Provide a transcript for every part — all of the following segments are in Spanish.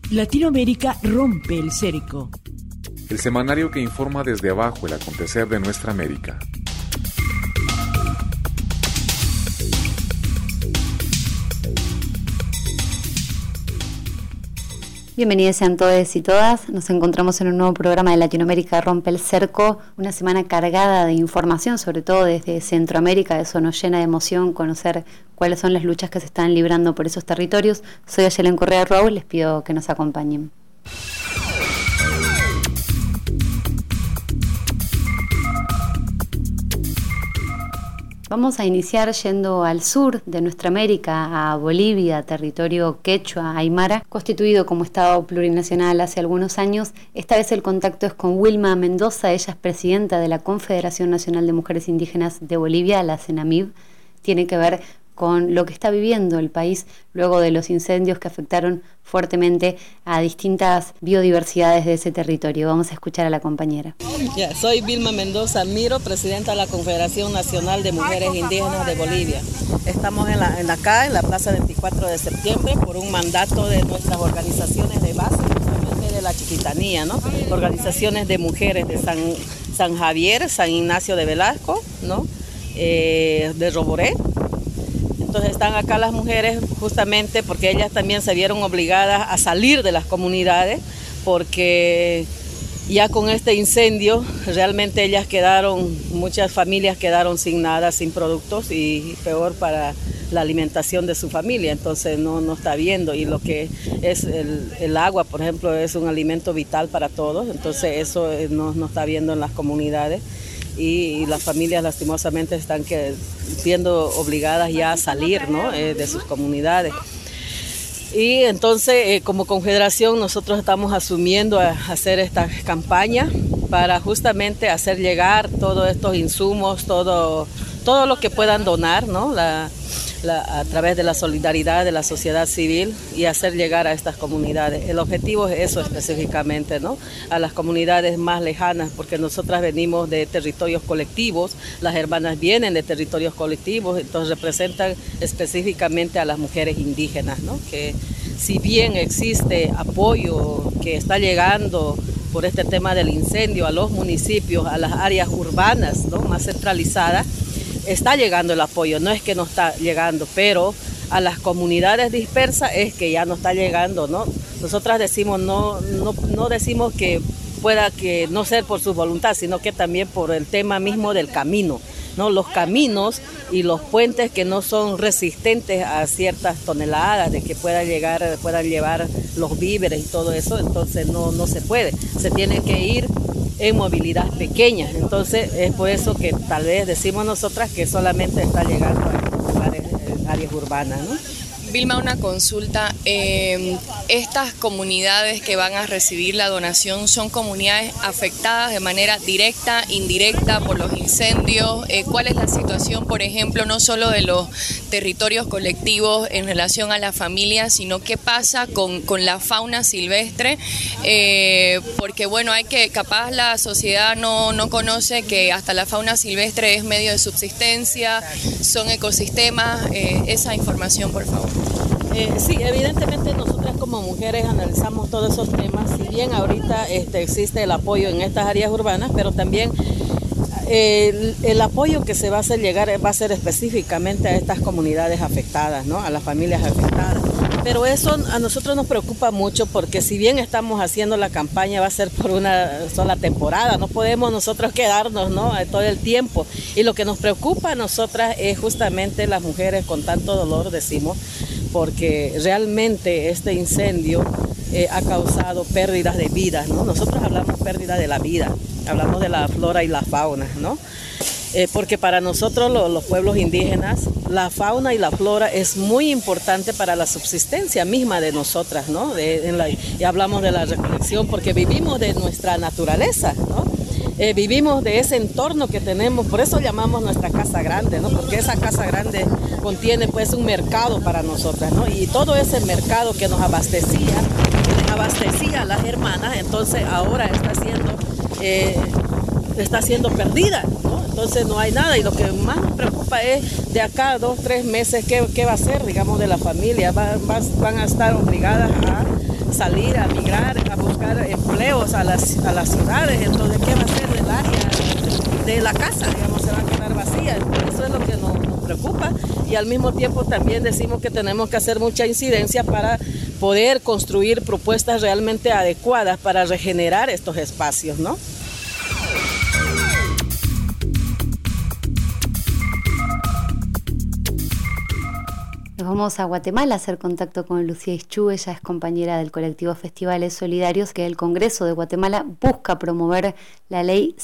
Latinoamérica rompe el cerco. El semanario que informa desde abajo el acontecer de nuestra América. Bienvenidos sean todos y todas. Nos encontramos en un nuevo programa de Latinoamérica Rompe el Cerco, una semana cargada de información, sobre todo desde Centroamérica. Eso nos llena de emoción conocer cuáles son las luchas que se están librando por esos territorios. Soy Ayelen Correa Raúl, les pido que nos acompañen. Vamos a iniciar yendo al sur de nuestra América, a Bolivia, territorio quechua, aymara, constituido como Estado plurinacional hace algunos años. Esta vez el contacto es con Wilma Mendoza, ella es presidenta de la Confederación Nacional de Mujeres Indígenas de Bolivia, la CENAMIB. Tiene que ver con lo que está viviendo el país luego de los incendios que afectaron fuertemente a distintas biodiversidades de ese territorio. Vamos a escuchar a la compañera. Soy Wilma Mendoza Almiro, presidenta de la Confederación Nacional de Mujeres Indígenas de Bolivia. Estamos acá en la Plaza 24 de septiembre por un mandato de nuestras organizaciones de base, justamente de la Chiquitanía, ¿no? Organizaciones de mujeres de San Javier, San Ignacio de Velasco, ¿no? De Roboré. Entonces están acá las mujeres justamente porque ellas también se vieron obligadas a salir de las comunidades porque ya con este incendio realmente ellas muchas familias quedaron sin nada, sin productos y peor para la alimentación de su familia, entonces no está viendo, y lo que es el agua, por ejemplo, es un alimento vital para todos, entonces eso no está viendo en las comunidades. Y las familias lastimosamente están siendo obligadas ya a salir, ¿no? De sus comunidades. Y entonces como confederación nosotros estamos asumiendo a hacer esta campaña para justamente hacer llegar todos estos insumos, todo lo que puedan donar, ¿no? A través de la solidaridad de la sociedad civil y hacer llegar a estas comunidades. El objetivo es eso específicamente, ¿no? A las comunidades más lejanas, porque nosotras venimos de territorios colectivos, las hermanas vienen de territorios colectivos, entonces representan específicamente a las mujeres indígenas, ¿no? Que si bien existe apoyo que está llegando por este tema del incendio a los municipios, a las áreas urbanas, ¿no? Más centralizadas, está llegando el apoyo, no es que no está llegando, pero a las comunidades dispersas es que ya no está llegando, ¿no? Nosotras decimos, no decimos que pueda que no ser por su voluntad, sino que también por el tema mismo del camino, ¿no? Los caminos y los puentes que no son resistentes a ciertas toneladas de que puedan llevar los víveres y todo eso, entonces no se puede, se tiene que ir en movilidad pequeña, entonces es por eso que tal vez decimos nosotras que solamente está llegando a lugares, áreas urbanas, ¿no? Vilma, una consulta. ¿Estas comunidades que van a recibir la donación son comunidades afectadas de manera directa, indirecta por los incendios? ¿Cuál es la situación, por ejemplo, no solo de los territorios colectivos en relación a las familias, sino qué pasa con la fauna silvestre? Porque bueno, capaz la sociedad no conoce que hasta la fauna silvestre es medio de subsistencia, son ecosistemas. Esa información, por favor. Sí, evidentemente nosotras como mujeres analizamos todos esos temas, si bien ahorita existe el apoyo en estas áreas urbanas, pero también el apoyo que se va a hacer llegar va a ser específicamente a estas comunidades afectadas, ¿no? A las familias afectadas. Pero eso a nosotros nos preocupa mucho porque si bien estamos haciendo la campaña va a ser por una sola temporada, no podemos nosotros quedarnos, ¿no? Todo el tiempo. Y lo que nos preocupa a nosotras es justamente las mujeres con tanto dolor, decimos, porque realmente este incendio ha causado pérdidas de vidas, ¿no? Nosotros hablamos pérdida de la vida, hablamos de la flora y la fauna, ¿no? Porque para nosotros los pueblos indígenas, la fauna y la flora es muy importante para la subsistencia misma de nosotras, ¿no? Y hablamos de la recolección porque vivimos de nuestra naturaleza, ¿no? Vivimos de ese entorno que tenemos, por eso llamamos nuestra casa grande, ¿no? Porque esa casa grande contiene pues un mercado para nosotras, ¿no? Y todo ese mercado que nos abastecía a las hermanas, entonces ahora está siendo perdida, ¿no? Entonces no hay nada y lo que más nos preocupa es de acá a 2 o 3 meses qué va a hacer, digamos, de la familia. Van a estar obligadas a salir a migrar, a buscar empleos a las ciudades. Entonces, ¿qué va a hacer del área de la casa? Digamos, se va a quedar vacía. Eso es lo que nos preocupa, y al mismo tiempo también decimos que tenemos que hacer mucha incidencia para poder construir propuestas realmente adecuadas para regenerar estos espacios, ¿no? Nos vamos a Guatemala a hacer contacto con Lucía Ischú. Ella es compañera del colectivo Festivales Solidarios, que el Congreso de Guatemala busca promover la ley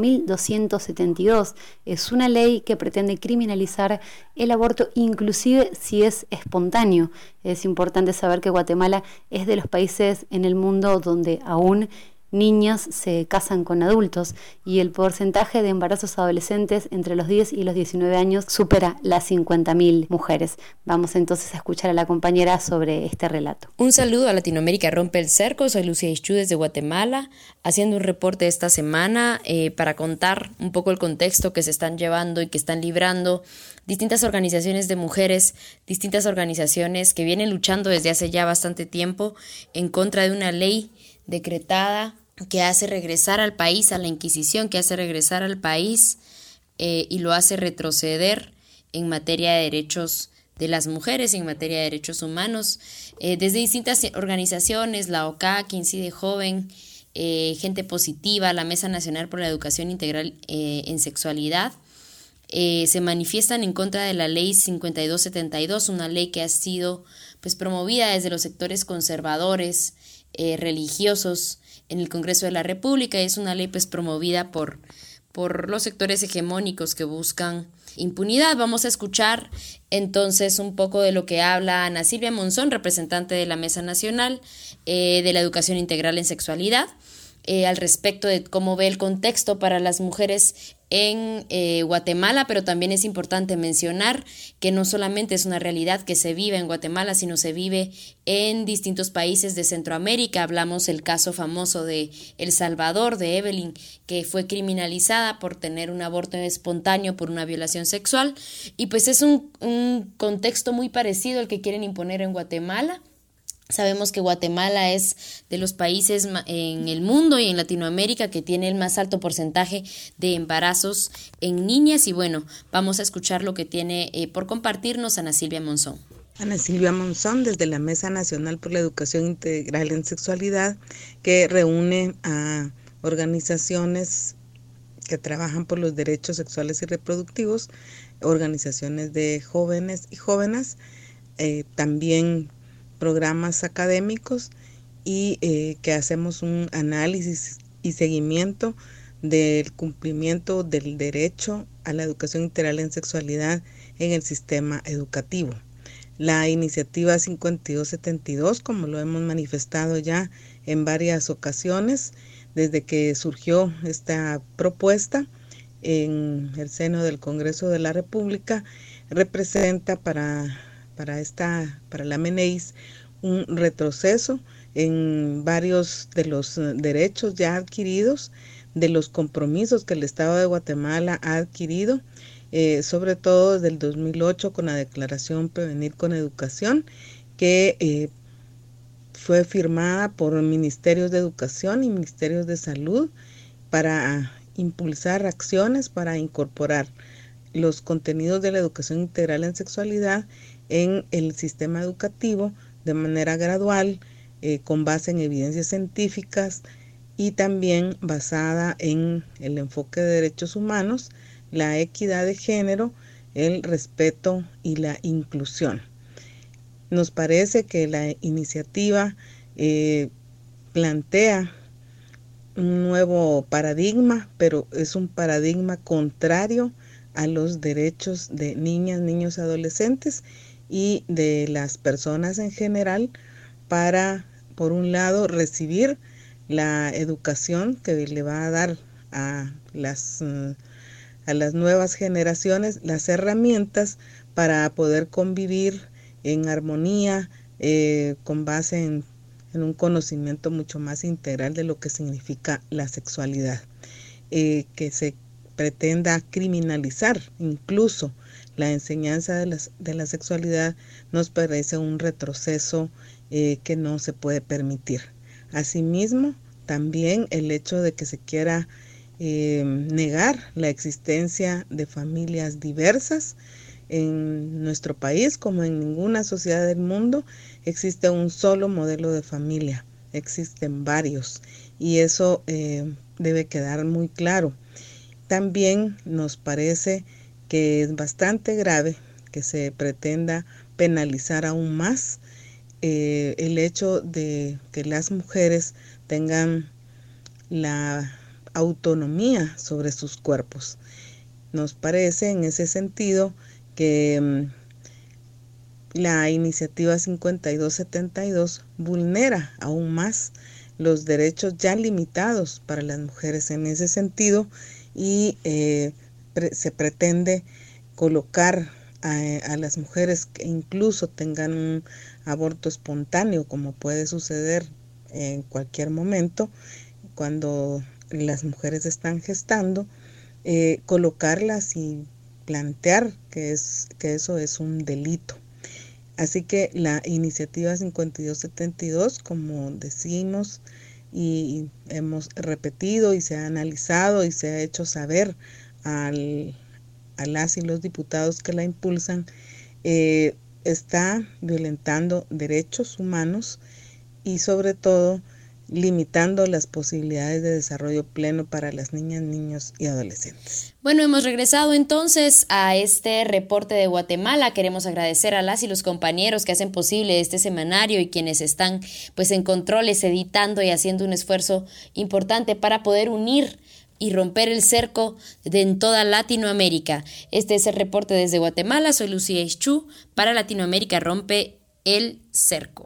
5.272. Es una ley que pretende criminalizar el aborto, inclusive si es espontáneo. Es importante saber que Guatemala es de los países en el mundo donde aún niñas se casan con adultos, y el porcentaje de embarazos adolescentes entre los 10 y los 19 años supera las 50.000 mujeres. Vamos entonces a escuchar a la compañera sobre este relato. Un saludo a Latinoamérica Rompe el Cerco. Soy Lucía Ischú desde Guatemala, haciendo un reporte esta semana para contar un poco el contexto que se están llevando y que están librando distintas organizaciones de mujeres, distintas organizaciones que vienen luchando desde hace ya bastante tiempo en contra de una ley decretada que hace regresar al país a la Inquisición, que hace regresar al país y lo hace retroceder en materia de derechos de las mujeres, en materia de derechos humanos. Desde distintas organizaciones, la OCA, Incide Joven, Gente Positiva, la Mesa Nacional por la Educación Integral en Sexualidad, se manifiestan en contra de la ley 5272, una ley que ha sido promovida desde los sectores conservadores, religiosos en el Congreso de la República. Es una ley promovida por los sectores hegemónicos que buscan impunidad. Vamos a escuchar entonces un poco de lo que habla Ana Silvia Monzón, representante de la Mesa Nacional de la Educación Integral en Sexualidad, al respecto de cómo ve el contexto para las mujeres en Guatemala, pero también es importante mencionar que no solamente es una realidad que se vive en Guatemala, sino se vive en distintos países de Centroamérica. Hablamos del caso famoso de El Salvador, de Evelyn, que fue criminalizada por tener un aborto espontáneo por una violación sexual, y es un contexto muy parecido al que quieren imponer en Guatemala. Sabemos que Guatemala es de los países en el mundo y en Latinoamérica que tiene el más alto porcentaje de embarazos en niñas, y vamos a escuchar lo que tiene por compartirnos Ana Silvia Monzón. Ana Silvia Monzón, desde la Mesa Nacional por la Educación Integral en Sexualidad, que reúne a organizaciones que trabajan por los derechos sexuales y reproductivos, organizaciones de jóvenes y jóvenes, también programas académicos, y que hacemos un análisis y seguimiento del cumplimiento del derecho a la educación integral en sexualidad en el sistema educativo. La iniciativa 5272, como lo hemos manifestado ya en varias ocasiones, desde que surgió esta propuesta en el seno del Congreso de la República, representa para la MENEIS un retroceso en varios de los derechos ya adquiridos, de los compromisos que el Estado de Guatemala ha adquirido, sobre todo desde el 2008 con la Declaración Prevenir con Educación, que fue firmada por ministerios de Educación y ministerios de Salud para impulsar acciones para incorporar los contenidos de la educación integral en sexualidad en el sistema educativo de manera gradual, con base en evidencias científicas y también basada en el enfoque de derechos humanos, la equidad de género, el respeto y la inclusión. Nos parece que la iniciativa plantea un nuevo paradigma, pero es un paradigma contrario a los derechos de niñas, niños, adolescentes y de las personas en general para, por un lado, recibir la educación que le va a dar a las nuevas generaciones las herramientas para poder convivir en armonía, con base en un conocimiento mucho más integral de lo que significa la sexualidad, que se pretenda criminalizar incluso la enseñanza de la sexualidad nos parece un retroceso que no se puede permitir. Asimismo, también el hecho de que se quiera negar la existencia de familias diversas. En nuestro país, como en ninguna sociedad del mundo, existe un solo modelo de familia, existen varios, y eso debe quedar muy claro. También nos parece que es bastante grave que se pretenda penalizar aún más el hecho de que las mujeres tengan la autonomía sobre sus cuerpos. Nos parece en ese sentido que la iniciativa 5272 vulnera aún más los derechos ya limitados para las mujeres en ese sentido, y se pretende colocar a las mujeres que incluso tengan un aborto espontáneo, como puede suceder en cualquier momento cuando las mujeres están gestando, colocarlas y plantear que eso es un delito. Así que la iniciativa 5272, como decimos y hemos repetido y se ha analizado y se ha hecho saber a las y los diputados que la impulsan, está violentando derechos humanos y sobre todo limitando las posibilidades de desarrollo pleno para las niñas, niños y adolescentes. Bueno, hemos regresado entonces a este reporte de Guatemala. Queremos agradecer a las y los compañeros que hacen posible este semanario y quienes están pues en controles, editando y haciendo un esfuerzo importante para poder unir y romper el cerco en toda Latinoamérica. Este es el reporte desde Guatemala. Soy Lucía Ischú. Para Latinoamérica rompe el cerco.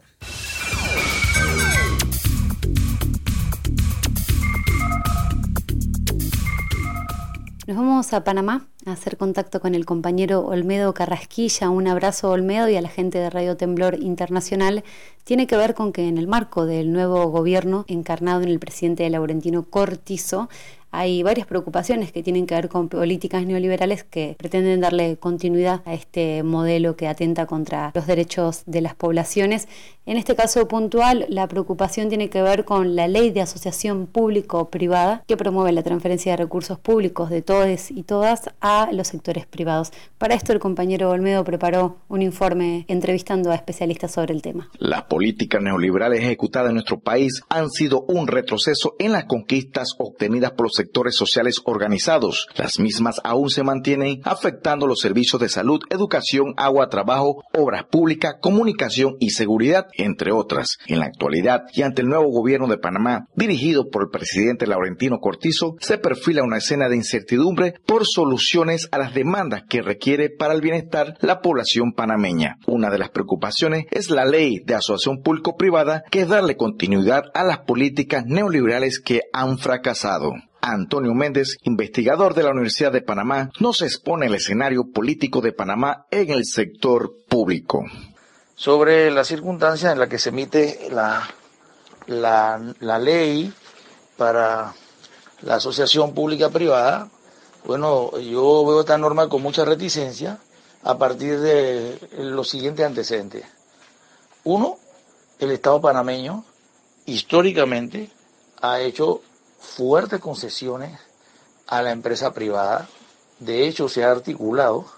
Nos vamos a Panamá a hacer contacto con el compañero Olmedo Carrasquilla. Un abrazo, Olmedo, y a la gente de Radio Temblor Internacional. Tiene que ver con que en el marco del nuevo gobierno encarnado en el presidente Laurentino Cortizo hay varias preocupaciones que tienen que ver con políticas neoliberales que pretenden darle continuidad a este modelo que atenta contra los derechos de las poblaciones. En este caso puntual, la preocupación tiene que ver con la ley de asociación público-privada que promueve la transferencia de recursos públicos de todos y todas a los sectores privados. Para esto el compañero Olmedo preparó un informe entrevistando a especialistas sobre el tema. Las políticas neoliberales ejecutadas en nuestro país han sido un retroceso en las conquistas obtenidas por los sectores sociales organizados. Las mismas aún se mantienen afectando los servicios de salud, educación, agua, trabajo, obras públicas, comunicación y seguridad, entre otras. En la actualidad, y ante el nuevo gobierno de Panamá, dirigido por el presidente Laurentino Cortizo, se perfila una escena de incertidumbre por soluciones a las demandas que requiere para el bienestar la población panameña. Una de las preocupaciones es la ley de asociación público-privada, que es darle continuidad a las políticas neoliberales que han fracasado. Antonio Méndez, investigador de la Universidad de Panamá, nos expone el escenario político de Panamá en el sector público. Sobre la circunstancia en la que se emite la ley para la asociación pública-privada, bueno, yo veo esta norma con mucha reticencia a partir de los siguientes antecedentes. Uno, el Estado panameño históricamente ha hecho fuertes concesiones a la empresa privada. De hecho, se ha articulado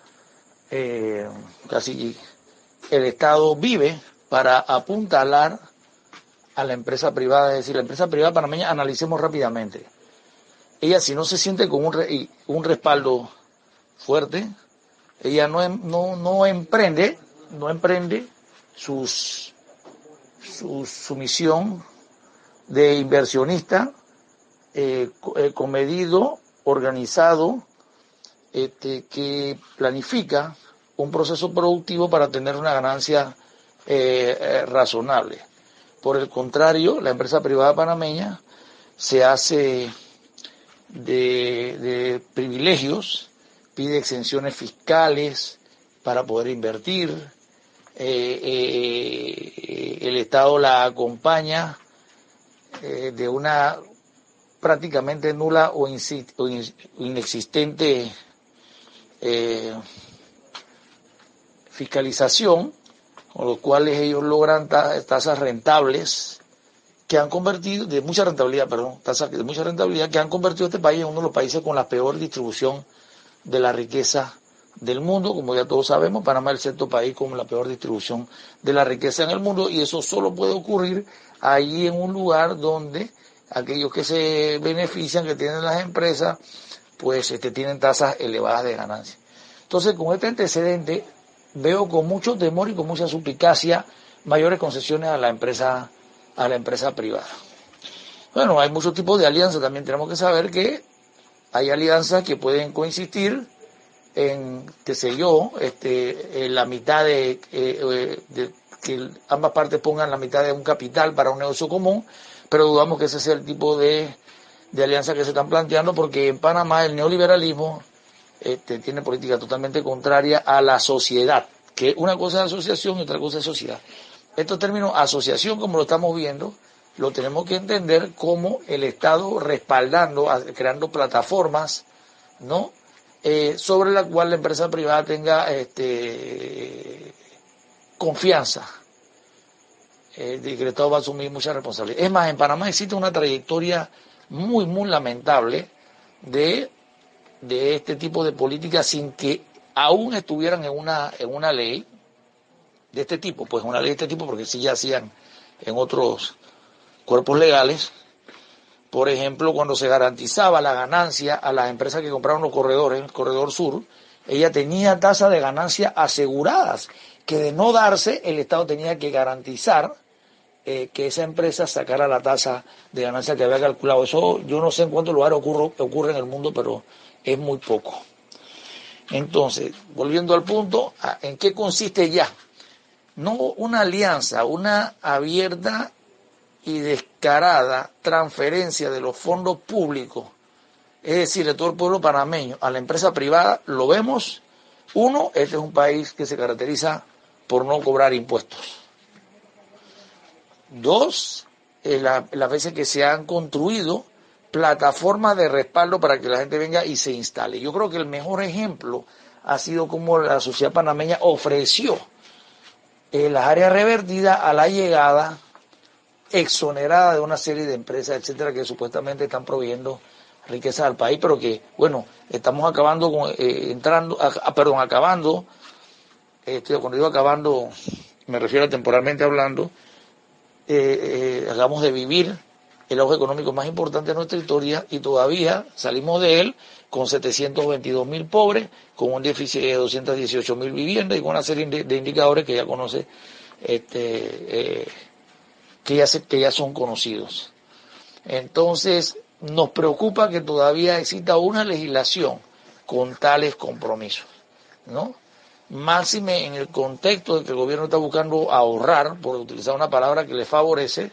casi el Estado vive para apuntalar a la empresa privada. Es decir, la empresa privada panameña, analicemos rápidamente. Ella, si no se siente con un respaldo fuerte, ella no emprende su misión de inversionista comedido, organizado, que planifica un proceso productivo para tener una ganancia razonable. Por el contrario, la empresa privada panameña se hace de privilegios, pide exenciones fiscales para poder invertir, el Estado la acompaña de una prácticamente nula o inexistente fiscalización, con los cuales ellos logran tasas rentables que han convertido, tasas de mucha rentabilidad que han convertido a este país en uno de los países con la peor distribución de la riqueza del mundo. Como ya todos sabemos, Panamá es el sexto país con la peor distribución de la riqueza en el mundo, y eso solo puede ocurrir ahí en un lugar donde aquellos que se benefician, que tienen las empresas, pues tienen tasas elevadas de ganancia. Entonces, con este antecedente, veo con mucho temor y con mucha suspicacia mayores concesiones a la empresa privada. Bueno, hay muchos tipos de alianzas. También tenemos que saber que hay alianzas que pueden coincidir en, en la mitad de que ambas partes pongan la mitad de un capital para un negocio común, pero dudamos que ese sea el tipo de alianza que se están planteando, porque en Panamá el neoliberalismo tiene política totalmente contraria a la sociedad, que una cosa es asociación y otra cosa es sociedad. Estos términos, asociación, como lo estamos viendo, lo tenemos que entender como el Estado respaldando, creando plataformas, ¿no? Sobre la cual la empresa privada tenga confianza, de que el Estado va a asumir mucha responsabilidad. Es más, en Panamá existe una trayectoria muy, muy lamentable de este tipo de políticas sin que aún estuvieran en una ley de este tipo, pues una ley de este tipo, porque sí ya hacían en otros cuerpos legales. Por ejemplo, cuando se garantizaba la ganancia a las empresas que compraron los corredores, el corredor sur, ella tenía tasas de ganancia aseguradas, que de no darse, el Estado tenía que garantizar que esa empresa sacara la tasa de ganancia que había calculado. Eso yo no sé en cuántos lugares ocurre en el mundo, pero es muy poco. Entonces, volviendo al punto, ¿en qué consiste ya? No una alianza, una abierta y descarada transferencia de los fondos públicos, es decir, de todo el pueblo panameño a la empresa privada. Lo vemos. Uno, este es un país que se caracteriza por no cobrar impuestos. Dos, las veces que se han construido plataformas de respaldo para que la gente venga y se instale. Yo creo que el mejor ejemplo ha sido como la sociedad panameña ofreció las áreas revertidas a la llegada exonerada de una serie de empresas, etcétera, que supuestamente están proveyendo riqueza al país, pero que, bueno, estamos acabando cuando digo acabando, me refiero a temporalmente hablando, hagamos de vivir el auge económico más importante de nuestra historia, y todavía salimos de él con 722.000 pobres, con un déficit de 218.000 viviendas y con una serie de indicadores que ya conoce, que ya son conocidos. Entonces, nos preocupa que todavía exista una legislación con tales compromisos, ¿no? Máxime en el contexto de que el gobierno está buscando ahorrar, por utilizar una palabra que le favorece,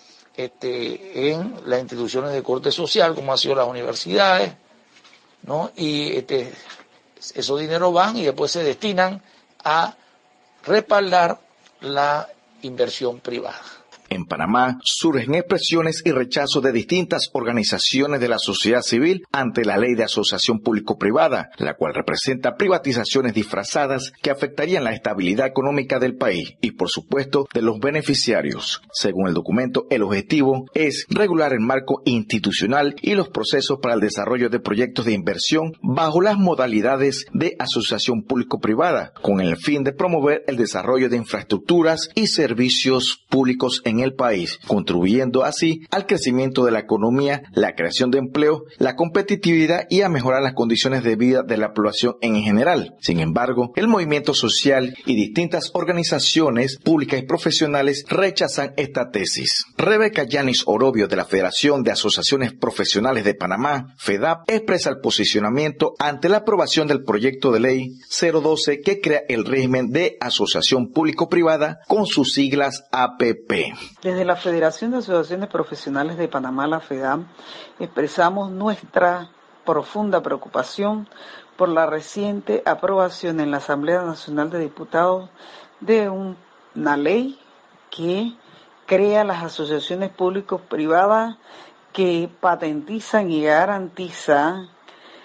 en las instituciones de corte social, como han sido las universidades, ¿no? Y esos dineros van y después se destinan a respaldar la inversión privada. En Panamá surgen expresiones y rechazos de distintas organizaciones de la sociedad civil ante la ley de asociación público-privada, la cual representa privatizaciones disfrazadas que afectarían la estabilidad económica del país y, por supuesto, de los beneficiarios. Según el documento, el objetivo es regular el marco institucional y los procesos para el desarrollo de proyectos de inversión bajo las modalidades de asociación público-privada, con el fin de promover el desarrollo de infraestructuras y servicios públicos en el país, contribuyendo así al crecimiento de la economía, la creación de empleo, la competitividad y a mejorar las condiciones de vida de la población en general. Sin embargo, el movimiento social y distintas organizaciones públicas y profesionales rechazan esta tesis. Rebeca Yanis Orobio, de la Federación de Asociaciones Profesionales de Panamá, FEDAP, expresa el posicionamiento ante la aprobación del proyecto de ley 012 que crea el régimen de asociación público-privada con sus siglas APP. Desde la Federación de Asociaciones Profesionales de Panamá, la FEDAM, expresamos nuestra profunda preocupación por la reciente aprobación en la Asamblea Nacional de Diputados de una ley que crea las asociaciones público-privadas, que patentizan y garantizan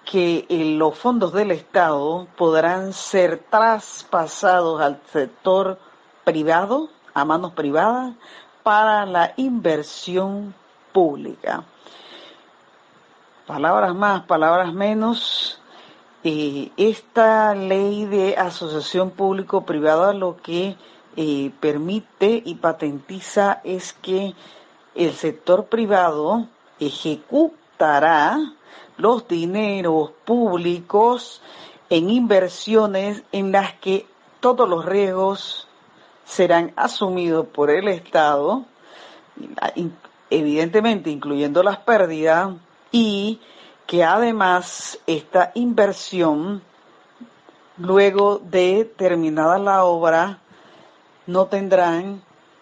que los fondos del Estado podrán ser traspasados al sector privado, a manos privadas, para la inversión pública. Palabras más, palabras menos, esta ley de asociación público-privada lo que permite y patentiza es que el sector privado ejecutará los dineros públicos en inversiones en las que todos los riesgos serán asumidos por el Estado, evidentemente incluyendo las pérdidas, y que además esta inversión, luego de terminada la obra, no tendrán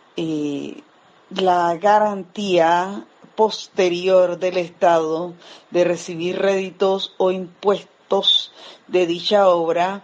la garantía posterior del Estado de recibir réditos o impuestos de dicha obra,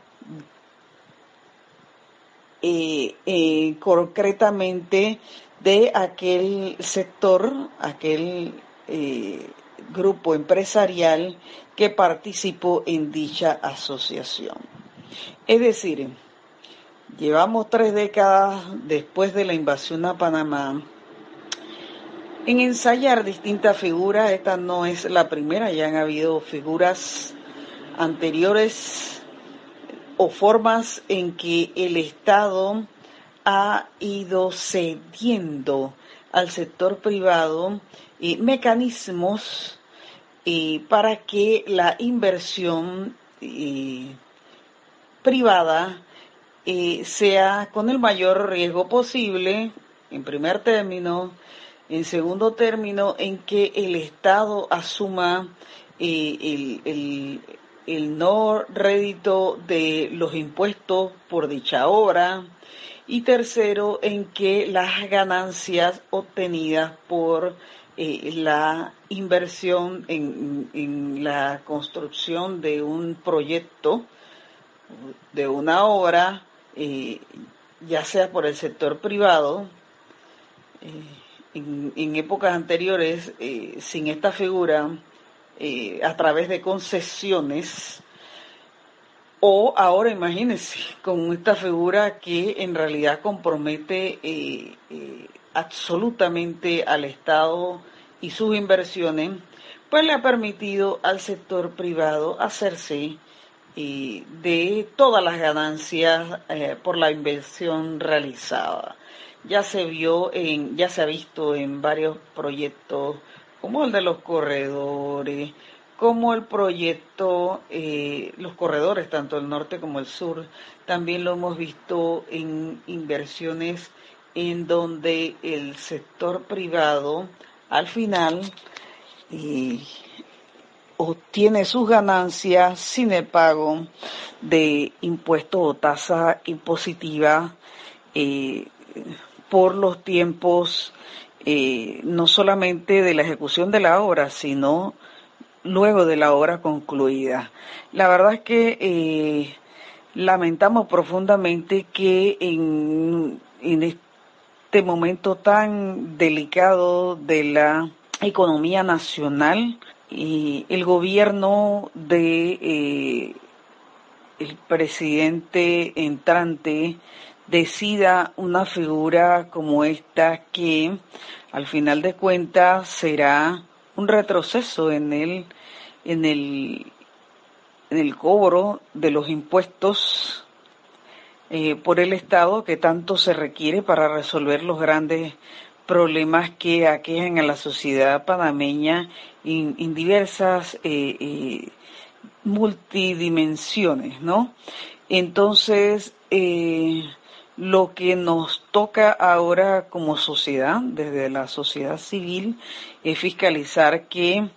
concretamente de aquel sector, aquel grupo empresarial que participó en dicha asociación. Es decir, llevamos 3 décadas después de la invasión a Panamá en ensayar distintas figuras. Esta no es la primera, ya han habido figuras anteriores o formas en que el Estado ha ido cediendo al sector privado mecanismos para que la inversión privada sea con el mayor riesgo posible, en primer término. En segundo término, en que el Estado asuma el no rédito de los impuestos por dicha obra. Y tercero, en que las ganancias obtenidas por la inversión en la construcción de un proyecto, de una obra, ya sea por el sector privado, en épocas anteriores, sin esta figura, a través de concesiones, o ahora imagínense, con esta figura que en realidad compromete absolutamente al Estado y sus inversiones, pues le ha permitido al sector privado hacerse de todas las ganancias por la inversión realizada. Ya se ha visto en varios proyectos, como el de los corredores, como el proyecto, los corredores, tanto el norte como el sur. También lo hemos visto en inversiones en donde el sector privado al final obtiene sus ganancias sin el pago de impuestos o tasa impositiva por los tiempos no solamente de la ejecución de la obra, sino luego de la obra concluida. La verdad es que lamentamos profundamente que en este momento tan delicado de la economía nacional, el gobierno de el presidente entrante decida una figura como esta, que al final de cuentas será un retroceso en el cobro de los impuestos por el Estado, que tanto se requiere para resolver los grandes problemas que aquejan a la sociedad panameña en diversas multidimensiones, ¿no? Entonces, lo que nos toca ahora como sociedad, desde la sociedad civil, es fiscalizar que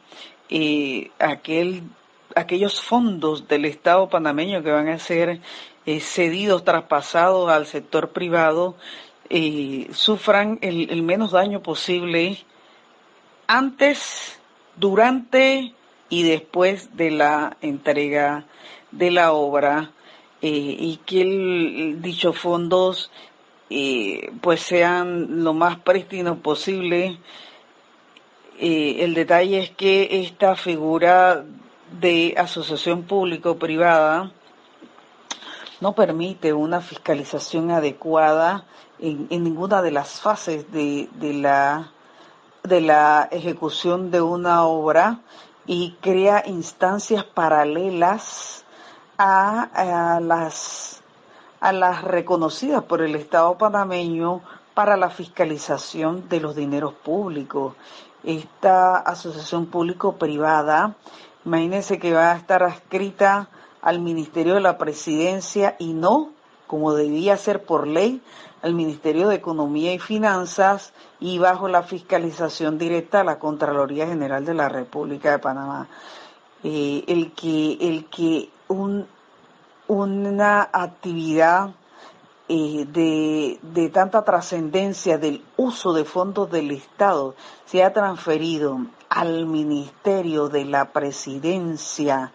aquellos fondos del Estado panameño que van a ser cedidos, traspasados al sector privado, sufran el menos daño posible antes, durante y después de la entrega de la obra, y que dichos fondos pues sean lo más prístinos posible. El detalle es que esta figura de asociación público-privada no permite una fiscalización adecuada en ninguna de las fases de la ejecución de una obra y crea instancias paralelas a las reconocidas por el Estado panameño para la fiscalización de los dineros públicos. Esta asociación público-privada, imagínense que va a estar adscrita al Ministerio de la Presidencia y no, como debía ser por ley, al Ministerio de Economía y Finanzas y bajo la fiscalización directa a la Contraloría General de la República de Panamá. Una actividad de tanta trascendencia del uso de fondos del Estado se ha transferido al Ministerio de la Presidencia,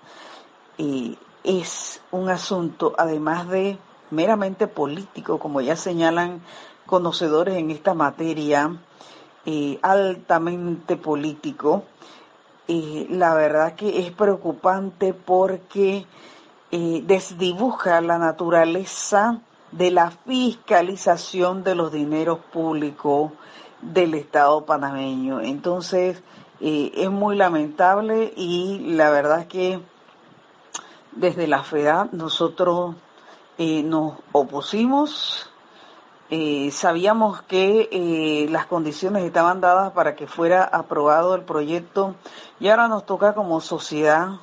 es un asunto, además de meramente político, como ya señalan conocedores en esta materia, altamente político. La verdad que es preocupante porque desdibuja la naturaleza de la fiscalización de los dineros públicos del Estado panameño. Entonces, es muy lamentable y la verdad que desde la FEDAP nosotros nos opusimos. Sabíamos que las condiciones estaban dadas para que fuera aprobado el proyecto y ahora nos toca como sociedad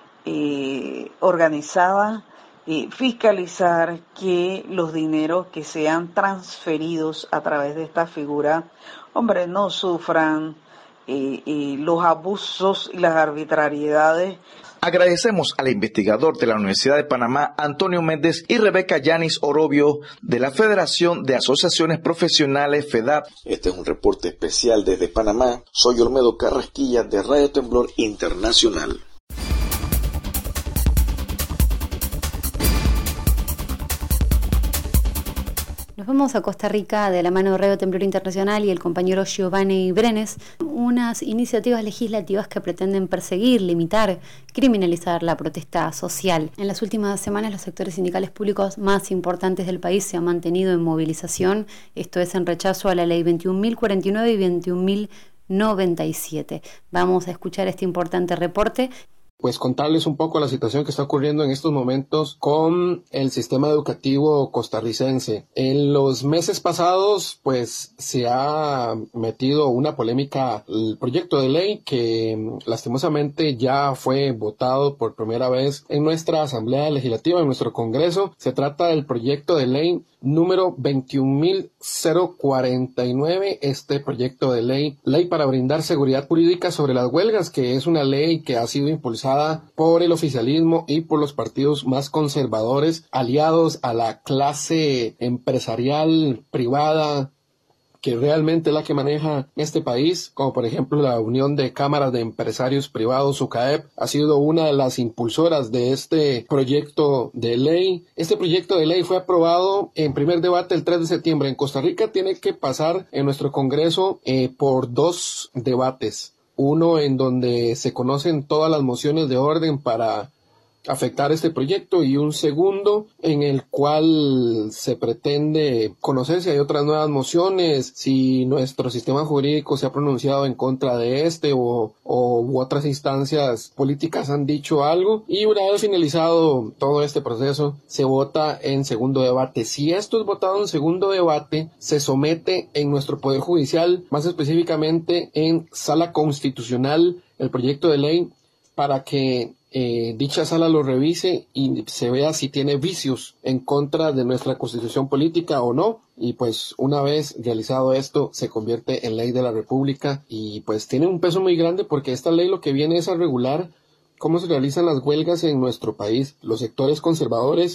organizada fiscalizar que los dineros que sean transferidos a través de esta figura, no sufran los abusos y las arbitrariedades. Agradecemos al investigador de la Universidad de Panamá, Antonio Méndez, y Rebeca Yanis Orobio, de la Federación de Asociaciones Profesionales, FEDAP. Este es un reporte especial desde Panamá. Soy Olmedo Carrasquilla, de Radio Temblor Internacional. Nos vamos a Costa Rica de la mano de Radio Temblor Internacional y el compañero Giovanni Brenes, unas iniciativas legislativas que pretenden perseguir, limitar, criminalizar la protesta social. En las últimas semanas los sectores sindicales públicos más importantes del país se han mantenido en movilización, esto es en rechazo a la ley 21.049 y 21.097. Vamos a escuchar este importante reporte. Pues contarles un poco la situación que está ocurriendo en estos momentos con el sistema educativo costarricense. En los meses pasados, pues se ha metido una polémica el proyecto de ley que lastimosamente ya fue votado por primera vez en nuestra Asamblea Legislativa, en nuestro Congreso. Se trata del proyecto de ley número 21.049, este proyecto de ley para brindar seguridad jurídica sobre las huelgas, que es una ley que ha sido impulsada por el oficialismo y por los partidos más conservadores, aliados a la clase empresarial privada, que realmente es la que maneja este país, como por ejemplo la Unión de Cámaras de Empresarios Privados, UCAEP, ha sido una de las impulsoras de este proyecto de ley. Este proyecto de ley fue aprobado en primer debate el 3 de septiembre. En Costa Rica tiene que pasar en nuestro Congreso por 2 debates. Uno en donde se conocen todas las mociones de orden para afectar este proyecto y un segundo en el cual se pretende conocer si hay otras nuevas mociones, si nuestro sistema jurídico se ha pronunciado en contra de este u otras instancias políticas han dicho algo, y una vez finalizado todo este proceso se vota en segundo debate. Si esto es votado en segundo debate, se somete en nuestro Poder Judicial, más específicamente en Sala Constitucional, el proyecto de ley para que dicha sala lo revise y se vea si tiene vicios en contra de nuestra constitución política o no, y pues una vez realizado esto se convierte en ley de la República y pues tiene un peso muy grande porque esta ley lo que viene es a regular cómo se realizan las huelgas en nuestro país. Los sectores conservadores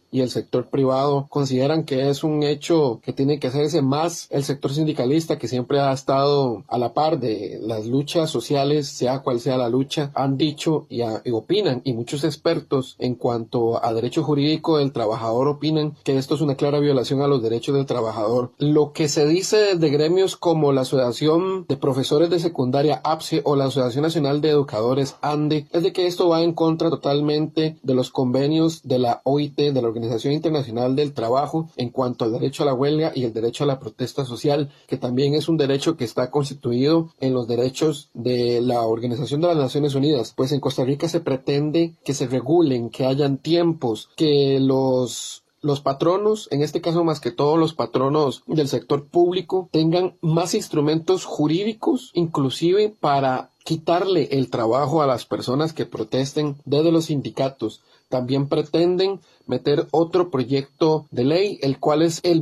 y el sector privado consideran que es un hecho que tiene que hacerse, más el sector sindicalista, que siempre ha estado a la par de las luchas sociales, sea cual sea la lucha, han dicho y opinan, y muchos expertos en cuanto a derecho jurídico del trabajador opinan que esto es una clara violación a los derechos del trabajador. Lo que se dice de gremios como la Asociación de Profesores de Secundaria APSE o la Asociación Nacional de Educadores ANDE es de que esto va en contra totalmente de los convenios de la OIT, de la Organización Internacional del Trabajo, en cuanto al derecho a la huelga y el derecho a la protesta social, que también es un derecho que está constituido en los derechos de la Organización de las Naciones Unidas. Pues en Costa Rica se pretende que se regulen, que hayan tiempos, que los patronos, en este caso más que todos los patronos del sector público, tengan más instrumentos jurídicos, inclusive para quitarle el trabajo a las personas que protesten desde los sindicatos. También pretenden meter otro proyecto de ley, el cual es el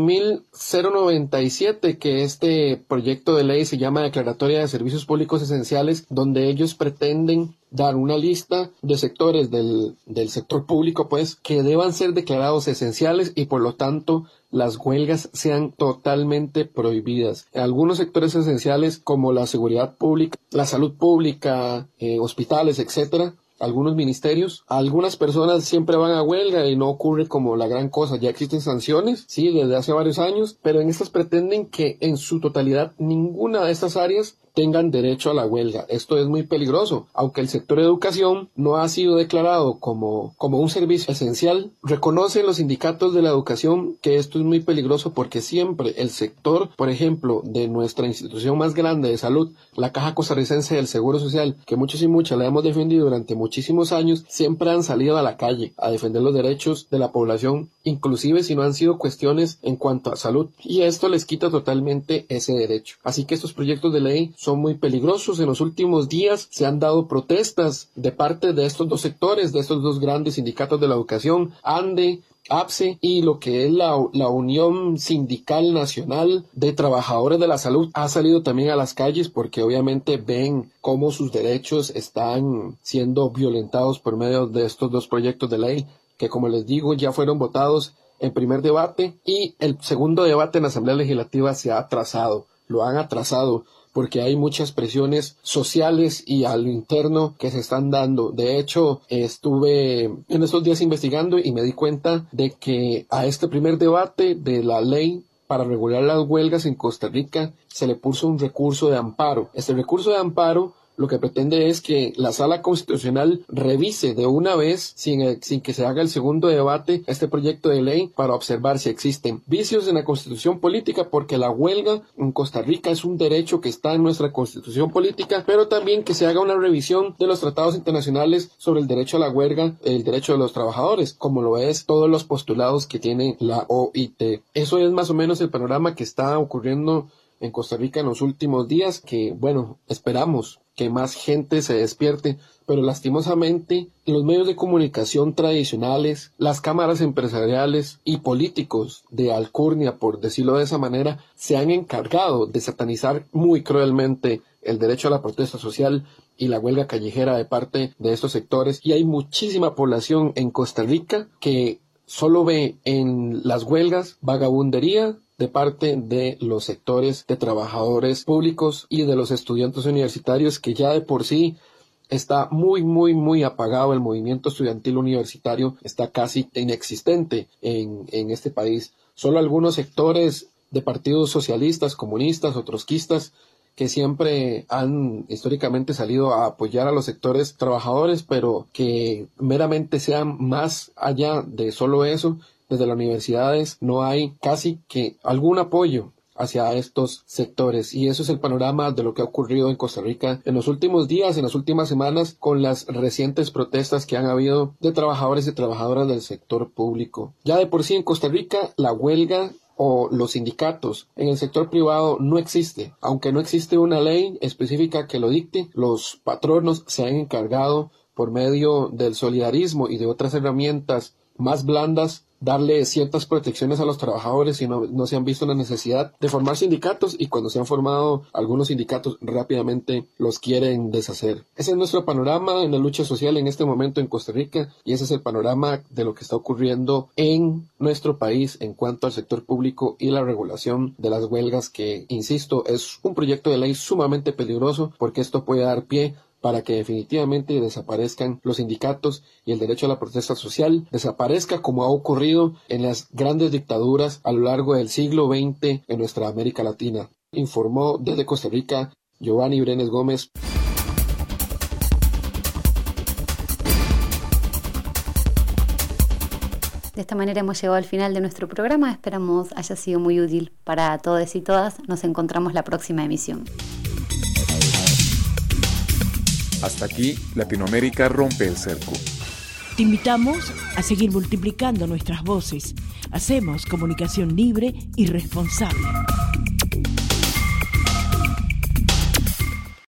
21.097, que este proyecto de ley se llama Declaratoria de Servicios Públicos Esenciales, donde ellos pretenden dar una lista de sectores del sector público, pues, que deban ser declarados esenciales y por lo tanto las huelgas sean totalmente prohibidas. Algunos sectores esenciales como la seguridad pública, la salud pública, hospitales, etcétera, algunos ministerios, algunas personas siempre van a huelga y no ocurre como la gran cosa. Ya existen sanciones, sí, desde hace varios años, pero en estas pretenden que en su totalidad ninguna de estas áreas tengan derecho a la huelga. Esto es muy peligroso. Aunque el sector de educación no ha sido declarado como un servicio esencial, reconocen los sindicatos de la educación que esto es muy peligroso, porque siempre el sector, por ejemplo, de nuestra institución más grande de salud, la Caja Costarricense del Seguro Social, que muchos y muchas la hemos defendido durante muchísimos años, siempre han salido a la calle a defender los derechos de la población, inclusive si no han sido cuestiones en cuanto a salud, y esto les quita totalmente ese derecho. Así que estos proyectos de ley son muy peligrosos. En los últimos días se han dado protestas de parte de estos dos sectores, de estos dos grandes sindicatos de la educación, ANDE, APSE, y lo que es la Unión Sindical Nacional de Trabajadores de la Salud ha salido también a las calles, porque obviamente ven cómo sus derechos están siendo violentados por medio de estos dos proyectos de ley, que, como les digo, ya fueron votados en primer debate, y el segundo debate en la Asamblea Legislativa se ha atrasado, lo han atrasado, porque hay muchas presiones sociales y al interno que se están dando. De hecho, estuve en estos días investigando y me di cuenta de que a este primer debate de la ley para regular las huelgas en Costa Rica se le puso un recurso de amparo. Este recurso de amparo lo que pretende es que la Sala Constitucional revise de una vez, sin que se haga el segundo debate, este proyecto de ley, para observar si existen vicios en la Constitución política, porque la huelga en Costa Rica es un derecho que está en nuestra Constitución política, pero también que se haga una revisión de los tratados internacionales sobre el derecho a la huelga, el derecho de los trabajadores, como lo es todos los postulados que tiene la OIT. Eso es más o menos el panorama que está ocurriendo en Costa Rica en los últimos días, que, bueno, esperamos que más gente se despierte, pero lastimosamente los medios de comunicación tradicionales, las cámaras empresariales y políticos de alcurnia, por decirlo de esa manera, se han encargado de satanizar muy cruelmente el derecho a la protesta social y la huelga callejera de parte de estos sectores, y hay muchísima población en Costa Rica que solo ve en las huelgas vagabundería de parte de los sectores de trabajadores públicos y de los estudiantes universitarios, que ya de por sí está muy apagado. El movimiento estudiantil universitario está casi inexistente en este país. Solo algunos sectores de partidos socialistas, comunistas o trotskistas, que siempre han históricamente salido a apoyar a los sectores trabajadores, pero que meramente sean más allá de solo eso. Desde las universidades no hay casi que algún apoyo hacia estos sectores, y eso es el panorama de lo que ha ocurrido en Costa Rica en los últimos días, en las últimas semanas, con las recientes protestas que han habido de trabajadores y trabajadoras del sector público. Ya de por sí en Costa Rica la huelga o los sindicatos en el sector privado no existe. Aunque no existe una ley específica que lo dicte, los patronos se han encargado, por medio del solidarismo y de otras herramientas más blandas, darle ciertas protecciones a los trabajadores y no se han visto la necesidad de formar sindicatos, y cuando se han formado algunos sindicatos rápidamente los quieren deshacer. Ese es nuestro panorama en la lucha social en este momento en Costa Rica, y ese es el panorama de lo que está ocurriendo en nuestro país en cuanto al sector público y la regulación de las huelgas, que, insisto, es un proyecto de ley sumamente peligroso porque esto puede dar pie para que definitivamente desaparezcan los sindicatos y el derecho a la protesta social desaparezca, como ha ocurrido en las grandes dictaduras a lo largo del siglo XX en nuestra América Latina. Informó desde Costa Rica Giovanni Brenes Gómez. De esta manera hemos llegado al final de nuestro programa. Esperamos haya sido muy útil para todos y todas. Nos encontramos la próxima emisión. Hasta aquí, Latinoamérica rompe el cerco. Te invitamos a seguir multiplicando nuestras voces. Hacemos comunicación libre y responsable.